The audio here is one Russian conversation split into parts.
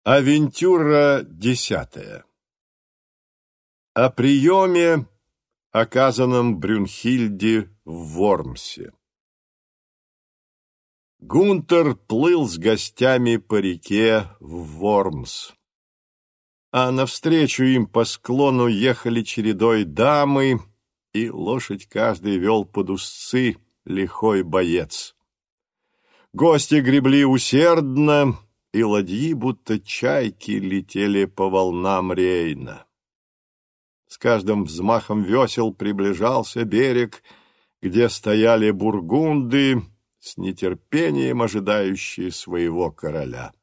Авентюра 10. О приеме, оказанном Брюнхильде в Вормсе. Гунтер плыл с гостями по реке в Вормс, а навстречу им по склону ехали чередой дамы, и лошадь каждый вел под узцы лихой боец. Гости гребли усердно, и ладьи, будто чайки, летели по волнам Рейна. С каждым взмахом весел приближался берег, где стояли бургунды, с нетерпением ожидающие своего короля.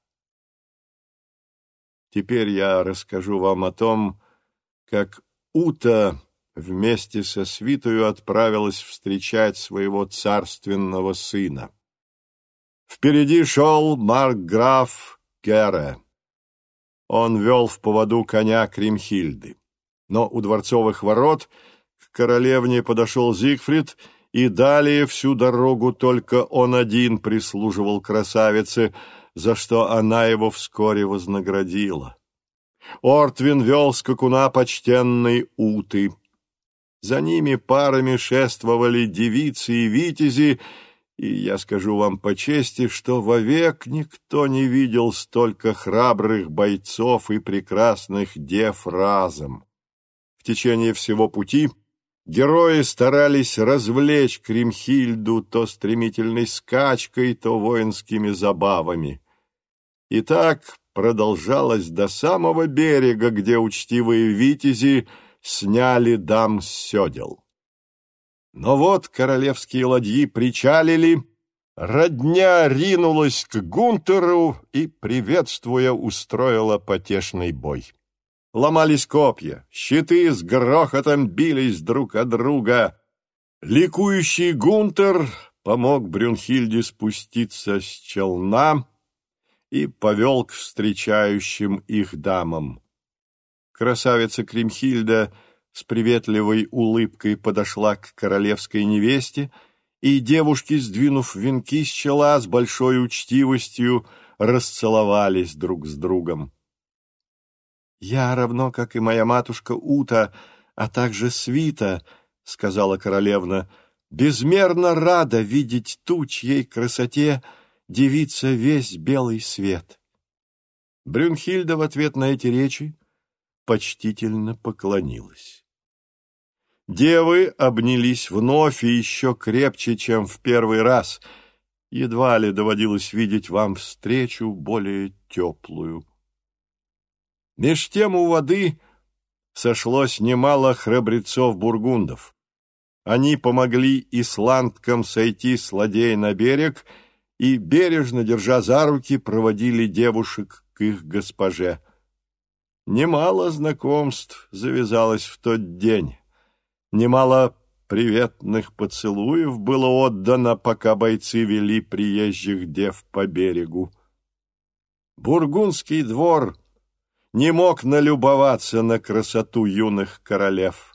Теперь я расскажу вам о том, как Ута вместе со свитою отправилась встречать своего царственного сына. Впереди шел маркграф Герре. Он вел в поводу коня Кримхильды. Но у дворцовых ворот к королевне подошел Зигфрид, и далее всю дорогу только он один прислуживал красавице, за что она его вскоре вознаградила. Ортвин вел скакуна почтенной Уты. За ними парами шествовали девицы и витязи, и я скажу вам по чести, что вовек никто не видел столько храбрых бойцов и прекрасных дев разом. В течение всего пути герои старались развлечь Кримхильду то стремительной скачкой, то воинскими забавами. И так продолжалось до самого берега, где учтивые витязи сняли дам с седел. Но вот королевские ладьи причалили, родня ринулась к Гунтеру и, приветствуя, устроила потешный бой. Ломались копья, щиты с грохотом бились друг от друга. Ликующий Гунтер помог Брюнхильде спуститься с челна и повел к встречающим их дамам. Красавица Кримхильда с приветливой улыбкой подошла к королевской невесте, и девушки, сдвинув венки с чела, с большой учтивостью расцеловались друг с другом. «Я, равно как и моя матушка Ута, а также свита, — сказала королевна, — безмерно рада видеть ту, чьей красоте дивится весь белый свет». Брюнхильда в ответ на эти речи почтительно поклонилась. Девы обнялись вновь и еще крепче, чем в первый раз. Едва ли доводилось видеть вам встречу более теплую. Меж тем у воды сошлось немало храбрецов-бургундов. Они помогли исландкам сойти с ладей на берег и, бережно держа за руки, проводили девушек к их госпоже. Немало знакомств завязалось в тот день. Немало приветных поцелуев было отдано, пока бойцы вели приезжих дев по берегу. Бургундский двор не мог налюбоваться на красоту юных королев.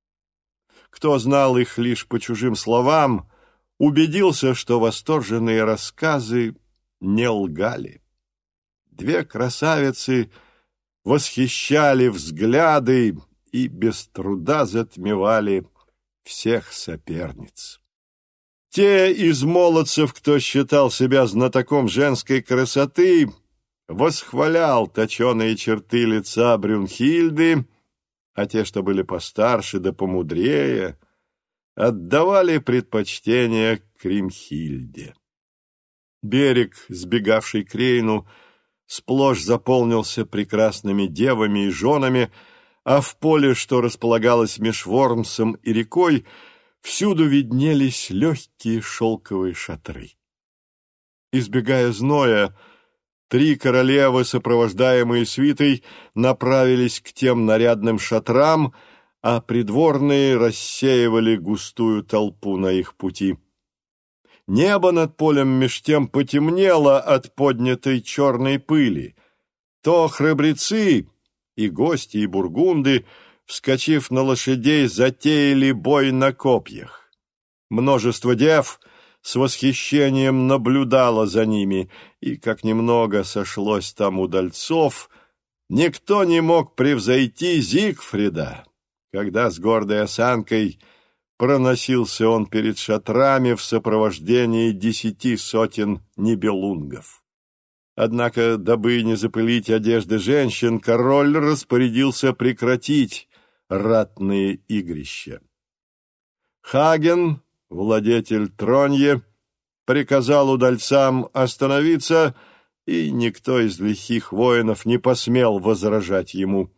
Кто знал их лишь по чужим словам, убедился, что восторженные рассказы не лгали. Две красавицы восхищали взгляды и без труда затмевали всех соперниц. Те из молодцев, кто считал себя знатоком женской красоты, восхвалял точеные черты лица Брюнхильды, а те, что были постарше да помудрее, отдавали предпочтение Кримхильде. Берег, сбегавший к Рейну, сплошь заполнился прекрасными девами и женами, а в поле, что располагалось меж Вормсом и рекой, всюду виднелись легкие шелковые шатры. Избегая зноя, 3 королевы, сопровождаемые свитой, направились к тем нарядным шатрам, а придворные рассеивали густую толпу на их пути. Небо над полем меж тем потемнело от поднятой черной пыли. То храбрецы, и гости, и бургунды, вскочив на лошадей, затеяли бой на копьях. Множество дев с восхищением наблюдала за ними, и, как немного сошлось там удальцов, никто не мог превзойти Зигфрида, когда с гордой осанкой проносился он перед шатрами в сопровождении 10 сотен нибелунгов. Однако, дабы не запылить одежды женщин, король распорядился прекратить ратные игрища. Хаген, владетель Тронье, приказал удальцам остановиться, и никто из лихих воинов не посмел возражать ему.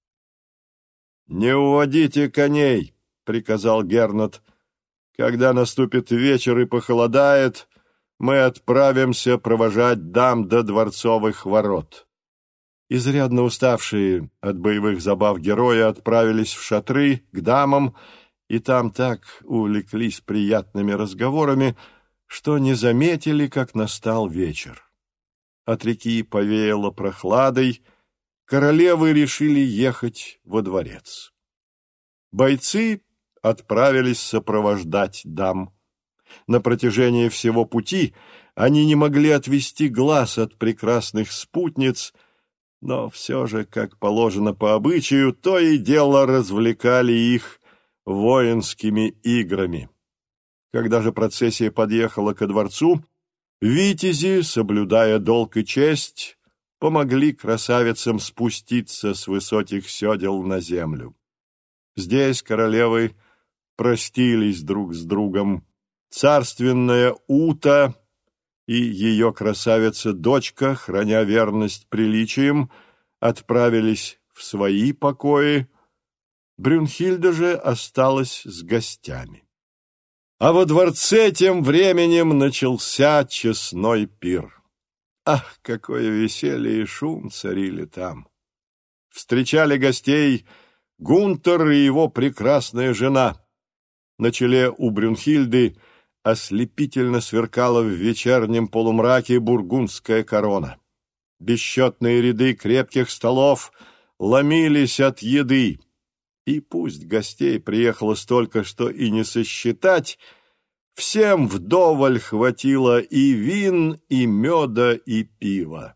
«Не уводите коней», — приказал Гернот. «Когда наступит вечер и похолодает, мы отправимся провожать дам до дворцовых ворот». Изрядно уставшие от боевых забав герои отправились в шатры к дамам, и там так увлеклись приятными разговорами, что не заметили, как настал вечер. От реки повеяло прохладой, королевы решили ехать во дворец. Бойцы отправились сопровождать дам. На протяжении всего пути они не могли отвести глаз от прекрасных спутниц, но все же, как положено по обычаю, то и дело развлекали их воинскими играми. Когда же процессия подъехала ко дворцу, витязи, соблюдая долг и честь, помогли красавицам спуститься с высоких седел на землю. Здесь королевы простились друг с другом. Царственная Ута и ее красавица-дочка, храня верность приличиям, отправились в свои покои. Брюнхильда же осталась с гостями. А во дворце тем временем начался честной пир. Ах, какое веселье и шум царили там! Встречали гостей Гунтер и его прекрасная жена. На челе у Брюнхильды ослепительно сверкала в вечернем полумраке бургундская корона. Бесчетные ряды крепких столов ломились от еды, и пусть гостей приехало столько, что и не сосчитать, всем вдоволь хватило и вин, и меда, и пива.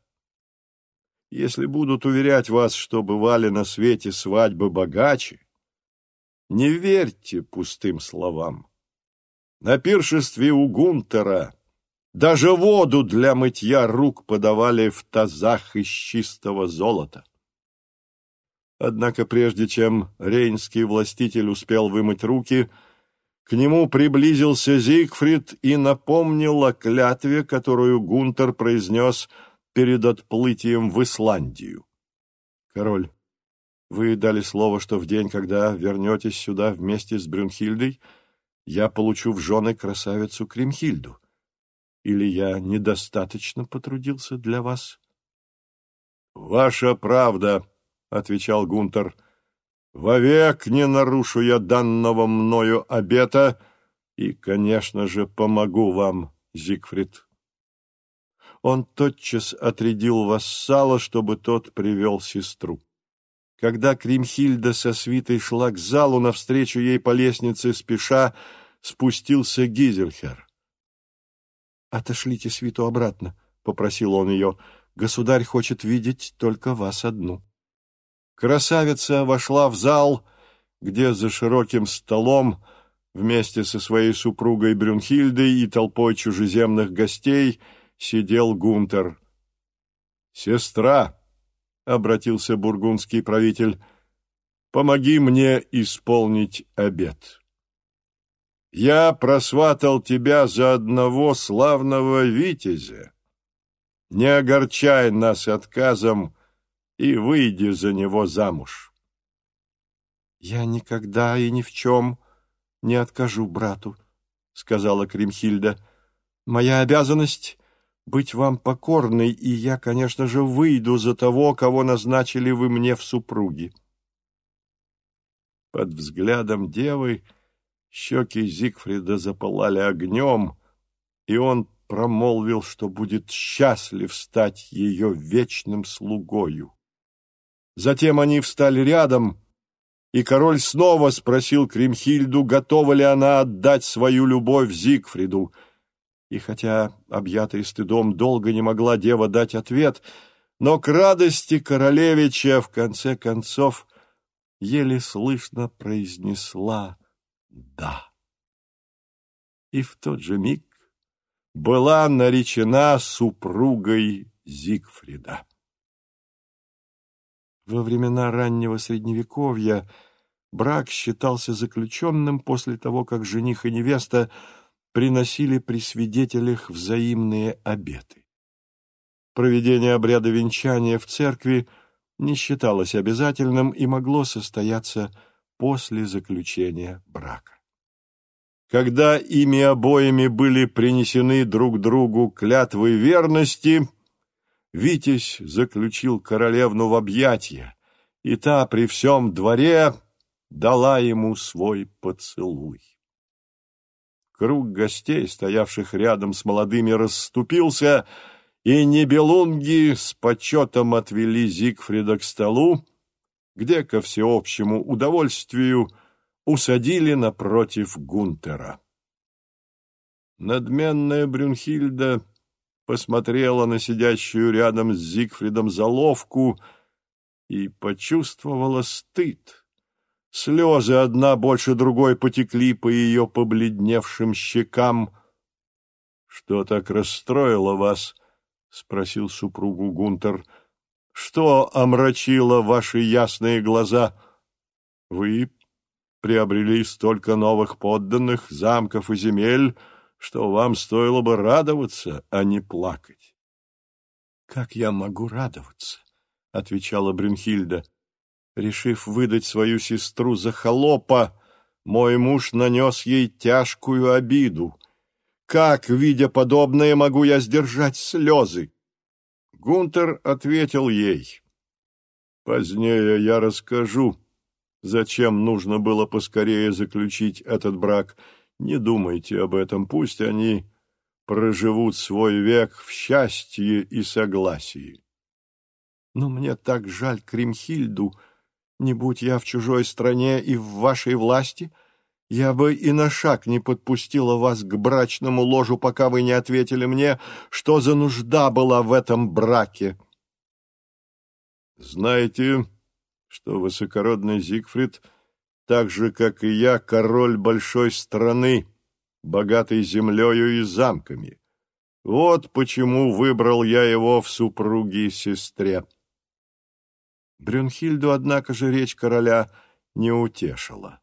Если будут уверять вас, что бывали на свете свадьбы богаче, не верьте пустым словам. На пиршестве у Гунтера даже воду для мытья рук подавали в тазах из чистого золота. Однако прежде чем рейнский властитель успел вымыть руки, к нему приблизился Зигфрид и напомнил о клятве, которую Гунтер произнес перед отплытием в Исландию. «Король, вы дали слово, что в день, когда вернетесь сюда вместе с Брюнхильдой, я получу в жены красавицу Кримхильду. Или я недостаточно потрудился для вас?» «Ваша правда», — отвечал Гунтер. «Вовек не нарушу я данного мною обета и, конечно же, помогу вам, Зигфрид». Он тотчас отрядил вассала, чтобы тот привел сестру. Когда Кримхильда со свитой шла к залу, навстречу ей по лестнице спеша спустился Гизельхер. «Отошлите свиту обратно», — попросил он ее. «Государь хочет видеть только вас одну». Красавица вошла в зал, где за широким столом вместе со своей супругой Брюнхильдой и толпой чужеземных гостей сидел Гунтер. «Сестра», — обратился бургундский правитель, — «помоги мне исполнить обет. Я просватал тебя за одного славного витязя. Не огорчай нас отказом и выйди за него замуж». «Я никогда и ни в чем не откажу брату», — сказала Кримхильда. «Моя обязанность — быть вам покорной, и я, конечно же, выйду за того, кого назначили вы мне в супруги». Под взглядом девы щеки Зигфрида запылали огнем, и он промолвил, что будет счастлив стать ее вечным слугою. Затем они встали рядом, и король снова спросил Кримхильду, готова ли она отдать свою любовь Зигфриду. И хотя, объятая стыдом, долго не могла дева дать ответ, но к радости королевича в конце концов еле слышно произнесла «да». И в тот же миг была наречена супругой Зигфрида. Во времена раннего Средневековья брак считался заключенным после того, как жених и невеста приносили при свидетелях взаимные обеты. Проведение обряда венчания в церкви не считалось обязательным и могло состояться после заключения брака. Когда ими обоими были принесены друг другу клятвы верности, Витязь заключил королевну в объятия, и та при всем дворе дала ему свой поцелуй. Круг гостей, стоявших рядом с молодыми, расступился, и нибелунги с почетом отвели Зигфрида к столу, где, ко всеобщему удовольствию, усадили напротив Гунтера. Надменная Брюнхильда посмотрела на сидящую рядом с Зигфридом заловку и почувствовала стыд. Слезы одна больше другой потекли по ее побледневшим щекам. — Что так расстроило вас? — спросил супругу Гунтер. — Что омрачило ваши ясные глаза? Вы приобрели столько новых подданных, замков и земель, что вам стоило бы радоваться, а не плакать. — Как я могу радоваться? — отвечала Брюнхильда. Решив выдать свою сестру за холопа, мой муж нанес ей тяжкую обиду. Как, видя подобное, могу я сдержать слезы? Гунтер ответил ей: «Позднее я расскажу, зачем нужно было поскорее заключить этот брак. Не думайте об этом, пусть они проживут свой век в счастье и согласии». Но мне так жаль Кримхильду. Не будь я в чужой стране и в вашей власти, я бы и на шаг не подпустила вас к брачному ложу, пока вы не ответили мне, что за нужда была в этом браке. Знаете, что высокородный Зигфрид, так же, как и я, король большой страны, богатой землею и замками. Вот почему выбрал я его в супруги сестре. Брюнхильду, однако же, речь короля не утешила.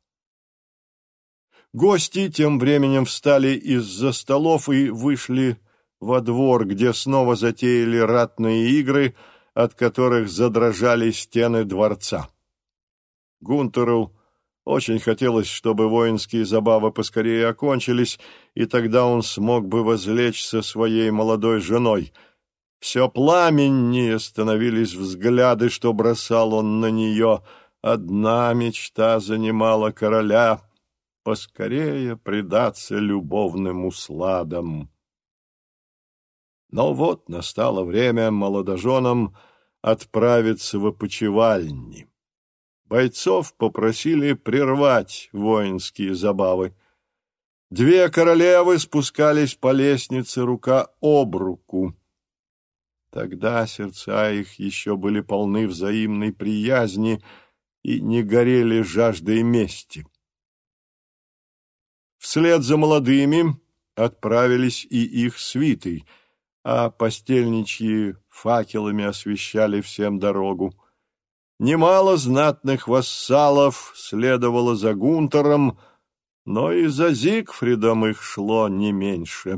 Гости тем временем встали из-за столов и вышли во двор, где снова затеяли ратные игры, от которых задрожали стены дворца. Гунтеру очень хотелось, чтобы воинские забавы поскорее окончились, и тогда он смог бы возлечь со своей молодой женой. Все пламеннее становились взгляды, что бросал он на нее. Одна мечта занимала короля — поскорее предаться любовным усладам. Но вот настало время молодоженам отправиться в опочивальни. Бойцов попросили прервать воинские забавы. Две королевы спускались по лестнице рука об руку. Тогда сердца их еще были полны взаимной приязни и не горели жаждой мести. Вслед за молодыми отправились и их свиты, а постельничьи факелами освещали всем дорогу. Немало знатных вассалов следовало за Гунтером, но и за Зигфридом их шло не меньше.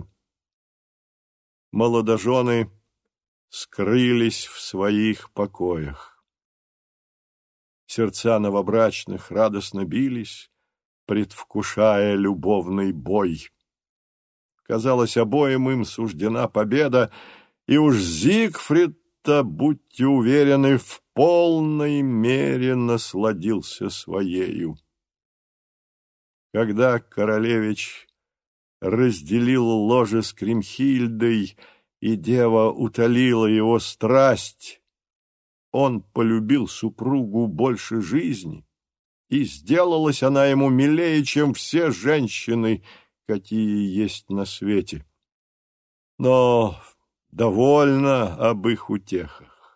Молодожены скрылись в своих покоях. Сердца новобрачных радостно бились, предвкушая любовный бой. Казалось, обоим им суждена победа, и уж Зигфрид-то, будьте уверены, в полной мере насладился своею. Когда королевич разделил ложе с Кримхильдой, и дева утолила его страсть, он полюбил супругу больше жизни, и сделалась она ему милее, чем все женщины, какие есть на свете. Но довольно об их утехах.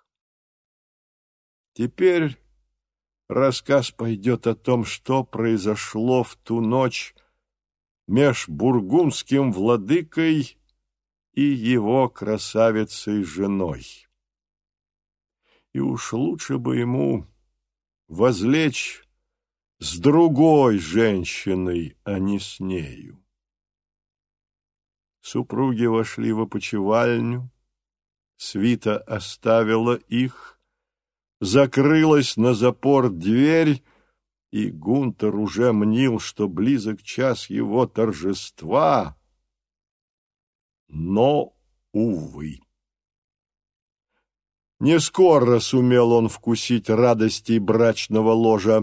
Теперь рассказ пойдет о том, что произошло в ту ночь меж бургундским владыкой и его красавицей-женой. И уж лучше бы ему возлечь с другой женщиной, а не с нею. Супруги вошли в опочивальню, свита оставила их, закрылась на запор дверь, и Гунтер уже мнил, что близок час его торжества, но, увы. Не скоро сумел он вкусить радостей брачного ложа.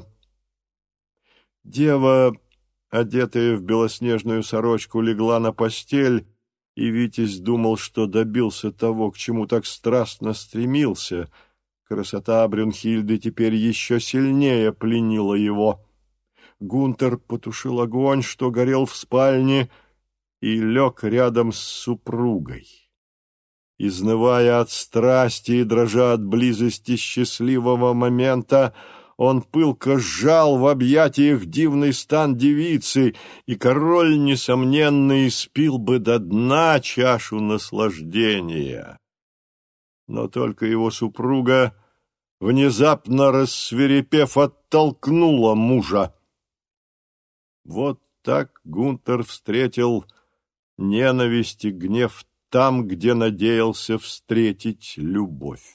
Дева, одетая в белоснежную сорочку, легла на постель, и Витязь думал, что добился того, к чему так страстно стремился. Красота Брюнхильды теперь еще сильнее пленила его. Гунтер потушил огонь, что горел в спальне, и лег рядом с супругой. Изнывая от страсти и дрожа от близости счастливого момента, он пылко сжал в объятиях дивный стан девицы, и король, несомненно, испил бы до дна чашу наслаждения. Но только его супруга, внезапно рассвирепев, оттолкнула мужа. Вот так Гунтер встретил ненависть и гнев там, где надеялся встретить любовь.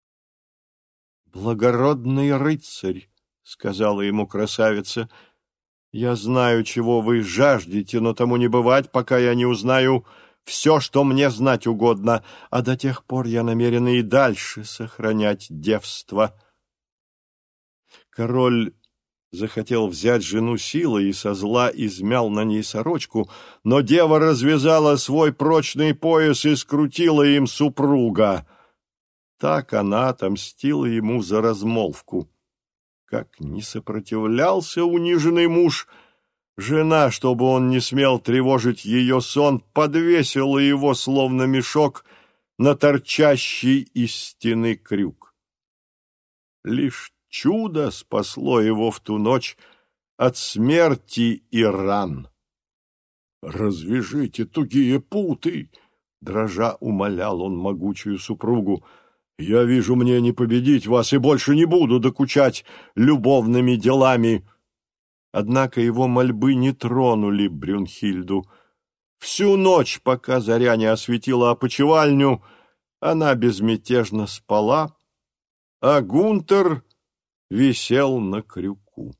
«Благородный рыцарь», — сказала ему красавица, — «я знаю, чего вы жаждете, но тому не бывать, пока я не узнаю все, что мне знать угодно, а до тех пор я намерена и дальше сохранять девство». Король захотел взять жену силой и со зла измял на ней сорочку, но дева развязала свой прочный пояс и скрутила им супруга. Так она отомстила ему за размолвку. Как не сопротивлялся униженный муж, жена, чтобы он не смел тревожить ее сон, подвесила его, словно мешок, на торчащий из стены крюк. Лишь чудо спасло его в ту ночь от смерти и ран. «Развяжите тугие путы!» — дрожа умолял он могучую супругу. «Я вижу, мне не победить вас, и больше не буду докучать любовными делами». Однако его мольбы не тронули Брюнхильду. Всю ночь, пока заря не осветила опочивальню, она безмятежно спала, а Гунтер висел на крюку.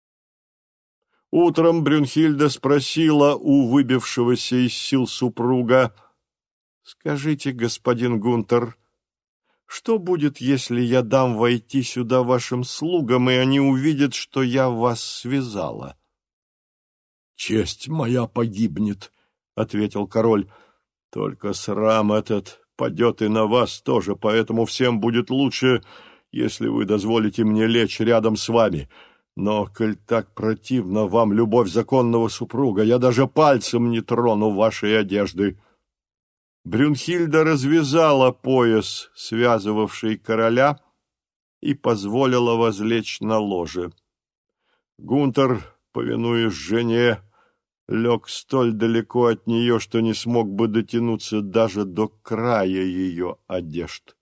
Утром Брюнхильда спросила у выбившегося из сил супруга: «Скажите, господин Гунтер, что будет, если я дам войти сюда вашим слугам, и они увидят, что я вас связала?» «Честь моя погибнет», — ответил король. «Только срам этот падет и на вас тоже, поэтому всем будет лучше, если вы дозволите мне лечь рядом с вами. Но, коль так противна вам любовь законного супруга, я даже пальцем не трону вашей одежды». Брюнхильда развязала пояс, связывавший короля, и позволила возлечь на ложе. Гунтер, повинуясь жене, лег столь далеко от нее, что не смог бы дотянуться даже до края ее одежд.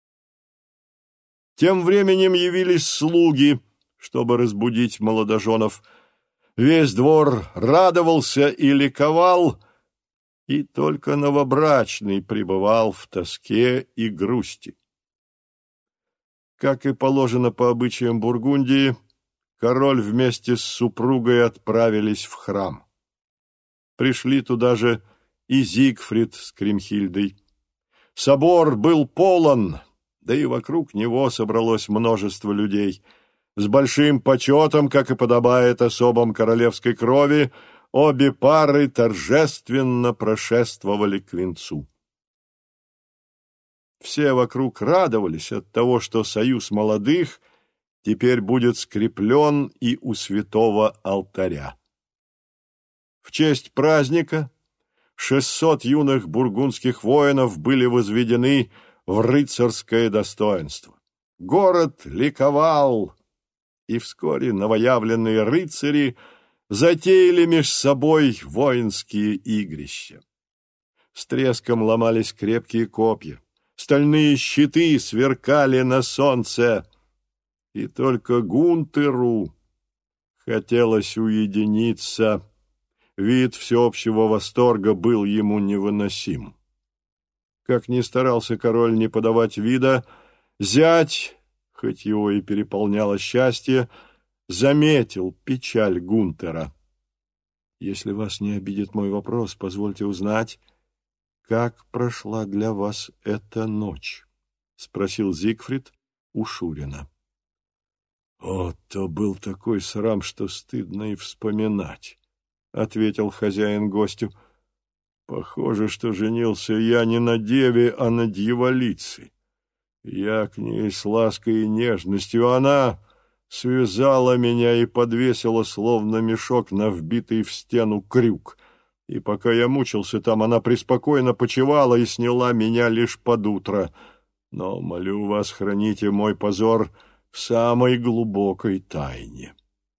Тем временем явились слуги, чтобы разбудить молодоженов. Весь двор радовался и ликовал, и только новобрачный пребывал в тоске и грусти. Как и положено по обычаям Бургундии, король вместе с супругой отправились в храм. Пришли туда же и Зигфрид с Кримхильдой. Собор был полон, да и вокруг него собралось множество людей. С большим почетом, как и подобает особам королевской крови, обе пары торжественно прошествовали к венцу. Все вокруг радовались от того, что союз молодых теперь будет скреплен и у святого алтаря. В честь праздника 600 юных бургундских воинов были возведены в рыцарское достоинство. Город ликовал, и вскоре новоявленные рыцари затеяли меж собой воинские игрища. С треском ломались крепкие копья, стальные щиты сверкали на солнце, и только Гунтеру хотелось уединиться. Вид всеобщего восторга был ему невыносим. Как ни старался король не подавать вида, зять, хоть его и переполняло счастье, заметил печаль Гунтера. «Если вас не обидит мой вопрос, позвольте узнать, как прошла для вас эта ночь?» — спросил Зигфрид у Шурина. «О, то был такой срам, что стыдно и вспоминать», — ответил хозяин гостю. «Похоже, что женился я не на деве, а на дьяволице. Я к ней с лаской и нежностью, она связала меня и подвесила, словно мешок, на вбитый в стену крюк. И пока я мучился там, она преспокойно почивала и сняла меня лишь под утро. Но, молю вас, храните мой позор в самой глубокой тайне».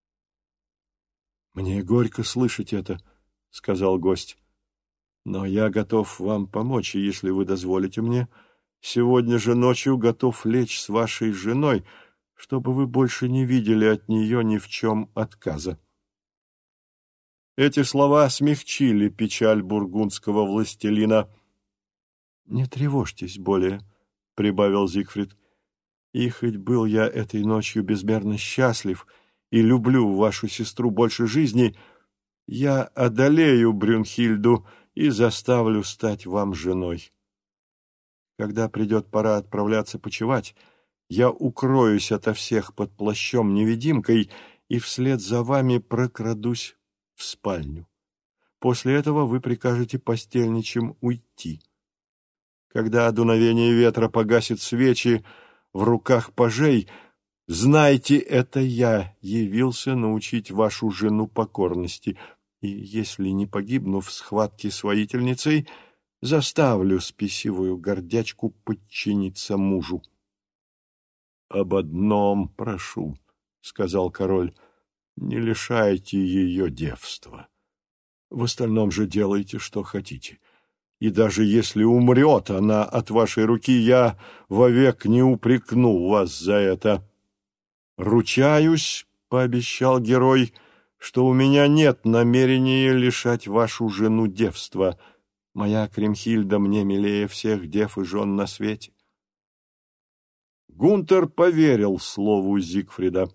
«Мне горько слышать это», — сказал гость. «Но я готов вам помочь, и если вы дозволите мне, сегодня же ночью готов лечь с вашей женой, чтобы вы больше не видели от нее ни в чем отказа». Эти слова смягчили печаль бургундского властелина. «Не тревожьтесь более», — прибавил Зигфрид. «И хоть был я этой ночью безмерно счастлив и люблю вашу сестру больше жизни, я одолею Брюнхильду и заставлю стать вам женой. Когда придет пора отправляться почивать, я укроюсь ото всех под плащом-невидимкой и вслед за вами прокрадусь в спальню. После этого вы прикажете постельничим уйти. Когда дуновение ветра погасит свечи в руках пажей, знайте, это я явился научить вашу жену покорности, и, если не погибну в схватке с воительницей, заставлю спесивую гордячку подчиниться мужу». «Об одном прошу», — сказал король, — «не лишайте ее девства. В остальном же делайте, что хотите. И даже если умрет она от вашей руки, я вовек не упрекну вас за это». «Ручаюсь», — пообещал герой, — «что у меня нет намерения лишать вашу жену девства. Моя Кремхильда мне милее всех дев и жен на свете». Гунтер поверил слову Зигфрида.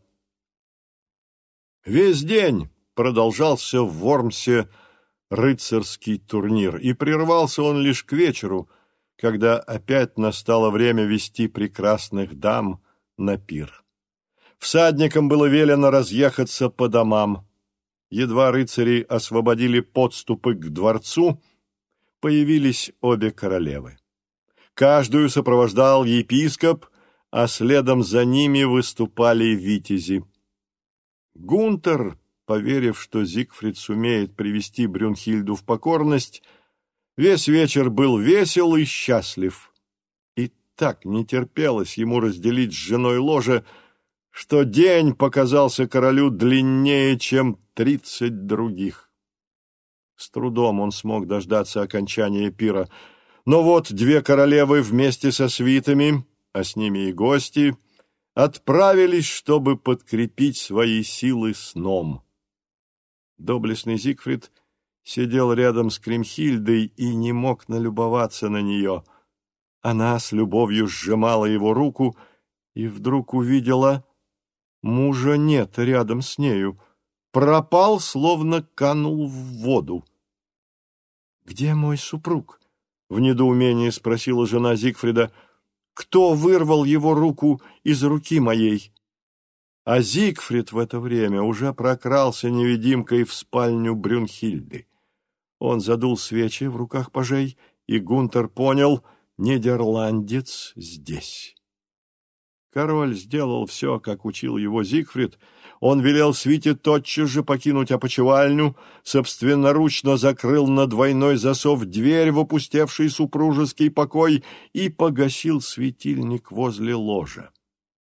Весь день продолжался в Вормсе рыцарский турнир, и прервался он лишь к вечеру, когда опять настало время вести прекрасных дам на пир. Всадникам было велено разъехаться по домам. Едва рыцари освободили подступы к дворцу, появились обе королевы. Каждую сопровождал епископ, а следом за ними выступали витязи. Гунтер, поверив, что Зигфрид сумеет привести Брюнхильду в покорность, весь вечер был весел и счастлив. И так не терпелось ему разделить с женой ложе, что день показался королю длиннее, чем 30 других. С трудом он смог дождаться окончания пира, но вот две королевы вместе со свитами, а с ними и гости, отправились, чтобы подкрепить свои силы сном. Доблестный Зигфрид сидел рядом с Кремхильдой и не мог налюбоваться на нее. Она с любовью сжимала его руку и вдруг увидела: мужа нет рядом с нею, пропал, словно канул в воду. «Где мой супруг?» — в недоумении спросила жена Зигфрида. «Кто вырвал его руку из руки моей?» А Зигфрид в это время уже прокрался невидимкой в спальню Брюнхильды. Он задул свечи в руках пажей, и Гунтер понял — нидерландец здесь. Король сделал все, как учил его Зигфрид. Он велел свите тотчас же покинуть опочивальню, собственноручно закрыл на двойной засов дверь в опустевший супружеский покой и погасил светильник возле ложа.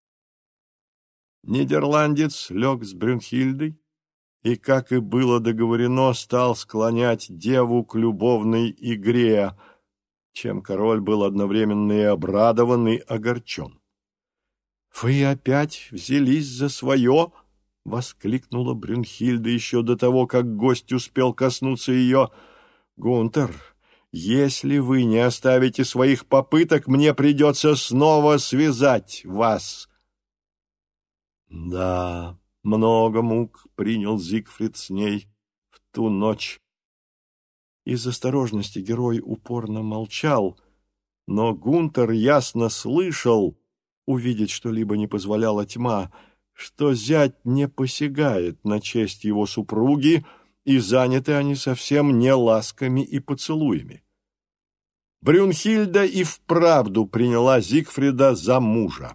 Нидерландец лег с Брюнхильдой и, как и было договорено, стал склонять деву к любовной игре, чем король был одновременно и обрадован, и огорчен. «Вы опять взялись за свое?» — воскликнула Брюнхильда еще до того, как гость успел коснуться ее. «Гунтер, если вы не оставите своих попыток, мне придется снова связать вас». Да, много мук принял Зигфрид с ней в ту ночь. Из осторожности герой упорно молчал, но Гунтер ясно слышал, увидеть что-либо не позволяла тьма, что зять не посягает на честь его супруги, и заняты они совсем не ласками и поцелуями. Брюнхильда и вправду приняла Зигфрида за мужа.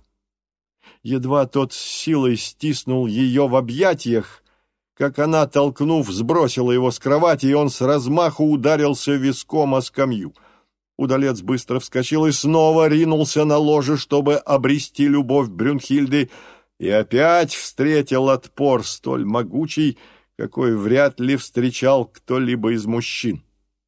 Едва тот с силой стиснул ее в объятиях, как она, толкнув, сбросила его с кровати, и он с размаху ударился виском о скамью. Удалец быстро вскочил и снова ринулся на ложе, чтобы обрести любовь Брюнхильды, и опять встретил отпор столь могучий, какой вряд ли встречал кто-либо из мужчин.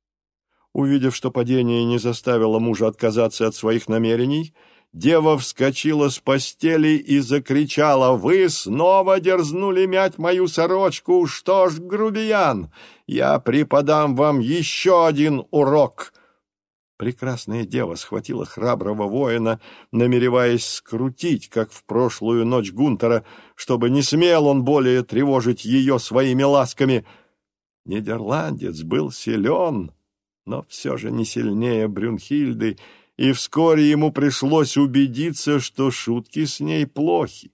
Увидев, что падение не заставило мужа отказаться от своих намерений, дева вскочила с постели и закричала: «Вы снова дерзнули мять мою сорочку! Что ж, грубиян, я преподам вам еще один урок!» Прекрасная дева схватила храброго воина, намереваясь скрутить, как в прошлую ночь Гунтера, чтобы не смел он более тревожить ее своими ласками. Нидерландец был силен, но все же не сильнее Брюнхильды, и вскоре ему пришлось убедиться, что шутки с ней плохи.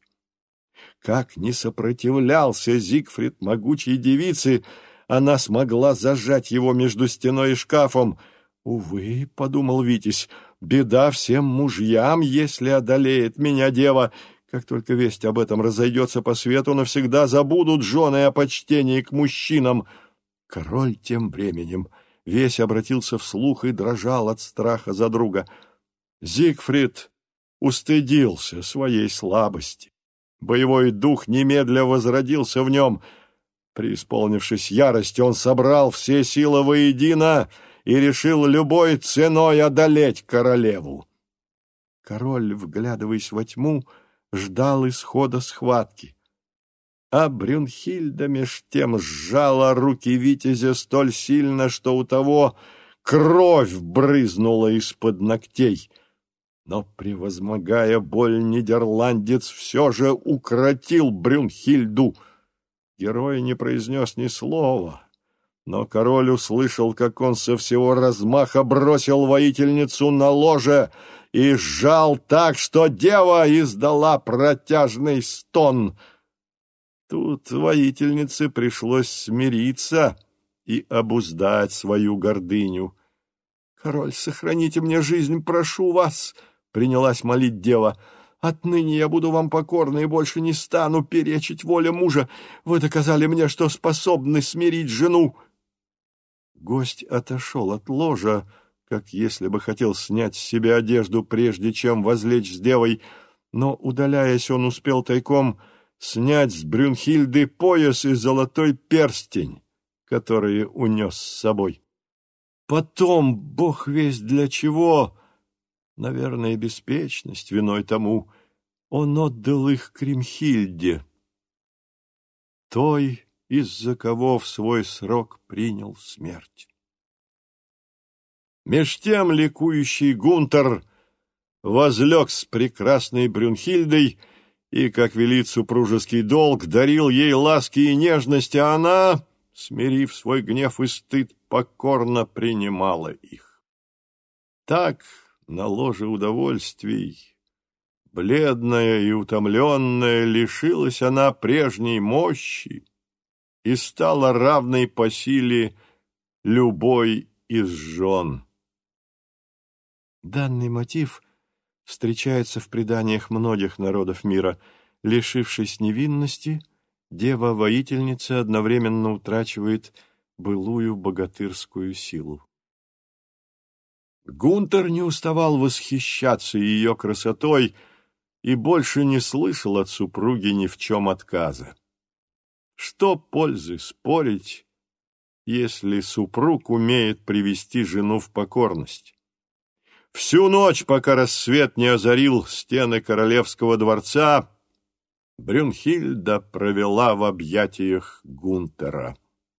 Как не сопротивлялся Зигфрид могучей девице, она смогла зажать его между стеной и шкафом. «Увы, — подумал Витязь, — беда всем мужьям, если одолеет меня дева. Как только весть об этом разойдется по свету, навсегда забудут жены о почтении к мужчинам». Король тем временем весь обратился вслух и дрожал от страха за друга. Зигфрид устыдился своей слабости. Боевой дух немедля возродился в нем. Преисполнившись ярости, он собрал все силы воедино и решил любой ценой одолеть королеву. Король, вглядываясь во тьму, ждал исхода схватки. А Брюнхильда меж тем сжала руки витязя столь сильно, что у того кровь брызнула из-под ногтей. Но, превозмогая боль, нидерландец все же укротил Брюнхильду. Герой не произнес ни слова, но король услышал, как он со всего размаха бросил воительницу на ложе и сжал так, что дева издала протяжный стон. Тут воительнице пришлось смириться и обуздать свою гордыню. «Король, сохраните мне жизнь, прошу вас!» — принялась молить дева. «Отныне я буду вам покорна и больше не стану перечить воле мужа. Вы доказали мне, что способны смирить жену». Гость отошел от ложа, как если бы хотел снять с себя одежду, прежде чем возлечь с девой, но, удаляясь, он успел тайком снять с Брюнхильды пояс и золотой перстень, которые унес с собой. Потом, бог весть для чего, наверное, беспечность виной тому, он отдал их Кримхильде, той, из-за кого в свой срок принял смерть. Меж тем ликующий Гунтер возлег с прекрасной Брюнхильдой и, как велит супружеский долг, дарил ей ласки и нежности, а она, смирив свой гнев и стыд, покорно принимала их. Так на ложе удовольствий, бледная и утомленная, лишилась она прежней мощи и стала равной по силе любой из жен. Данный мотив Встречается в преданиях многих народов мира. Лишившись невинности, дева-воительница одновременно утрачивает былую богатырскую силу. Гунтер не уставал восхищаться ее красотой и больше не слышал от супруги ни в чем отказа. Что пользы спорить, если супруг умеет привести жену в покорность? Всю ночь, пока рассвет не озарил стены королевского дворца, Брюнхильда провела в объятиях Гунтера.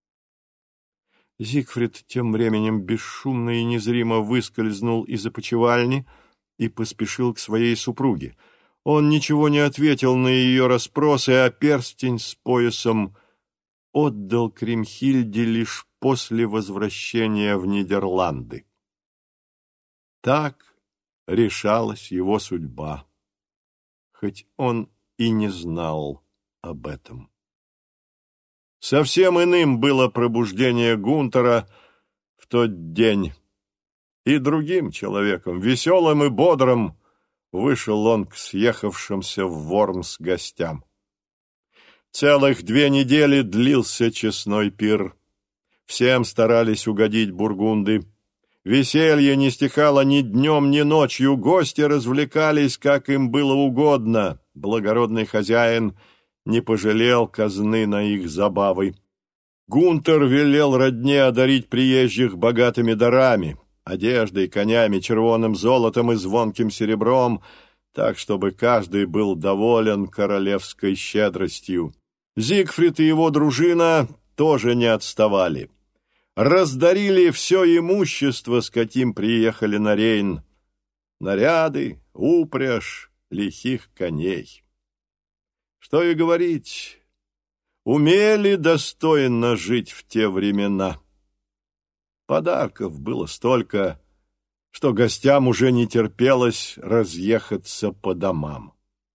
Зигфрид тем временем бесшумно и незримо выскользнул из опочивальни и поспешил к своей супруге. Он ничего не ответил на ее расспросы, а перстень с поясом отдал Кримхильде лишь после возвращения в Нидерланды. Так решалась его судьба, хоть он и не знал об этом. Совсем иным было пробуждение Гунтера в тот день. И другим человеком, веселым и бодрым, вышел он к съехавшимся в Вормс гостям. Целых 2 недели длился честной пир. Всем старались угодить бургунды. Веселье не стихало ни днем, ни ночью. Гости развлекались, как им было угодно. Благородный хозяин не пожалел казны на их забавы. Гунтер велел родне одарить приезжих богатыми дарами, одеждой, конями, червоным золотом и звонким серебром, так, чтобы каждый был доволен королевской щедростью. Зигфрид и его дружина тоже не отставали. Раздарили все имущество, с каким приехали на Рейн. Наряды, упряжь, лихих коней. Что и говорить, умели достойно жить в те времена. Подарков было столько, что гостям уже не терпелось разъехаться по домам.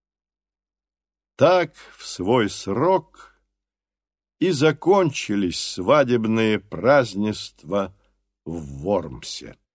Так в свой срок и закончились свадебные празднества в Вормсе.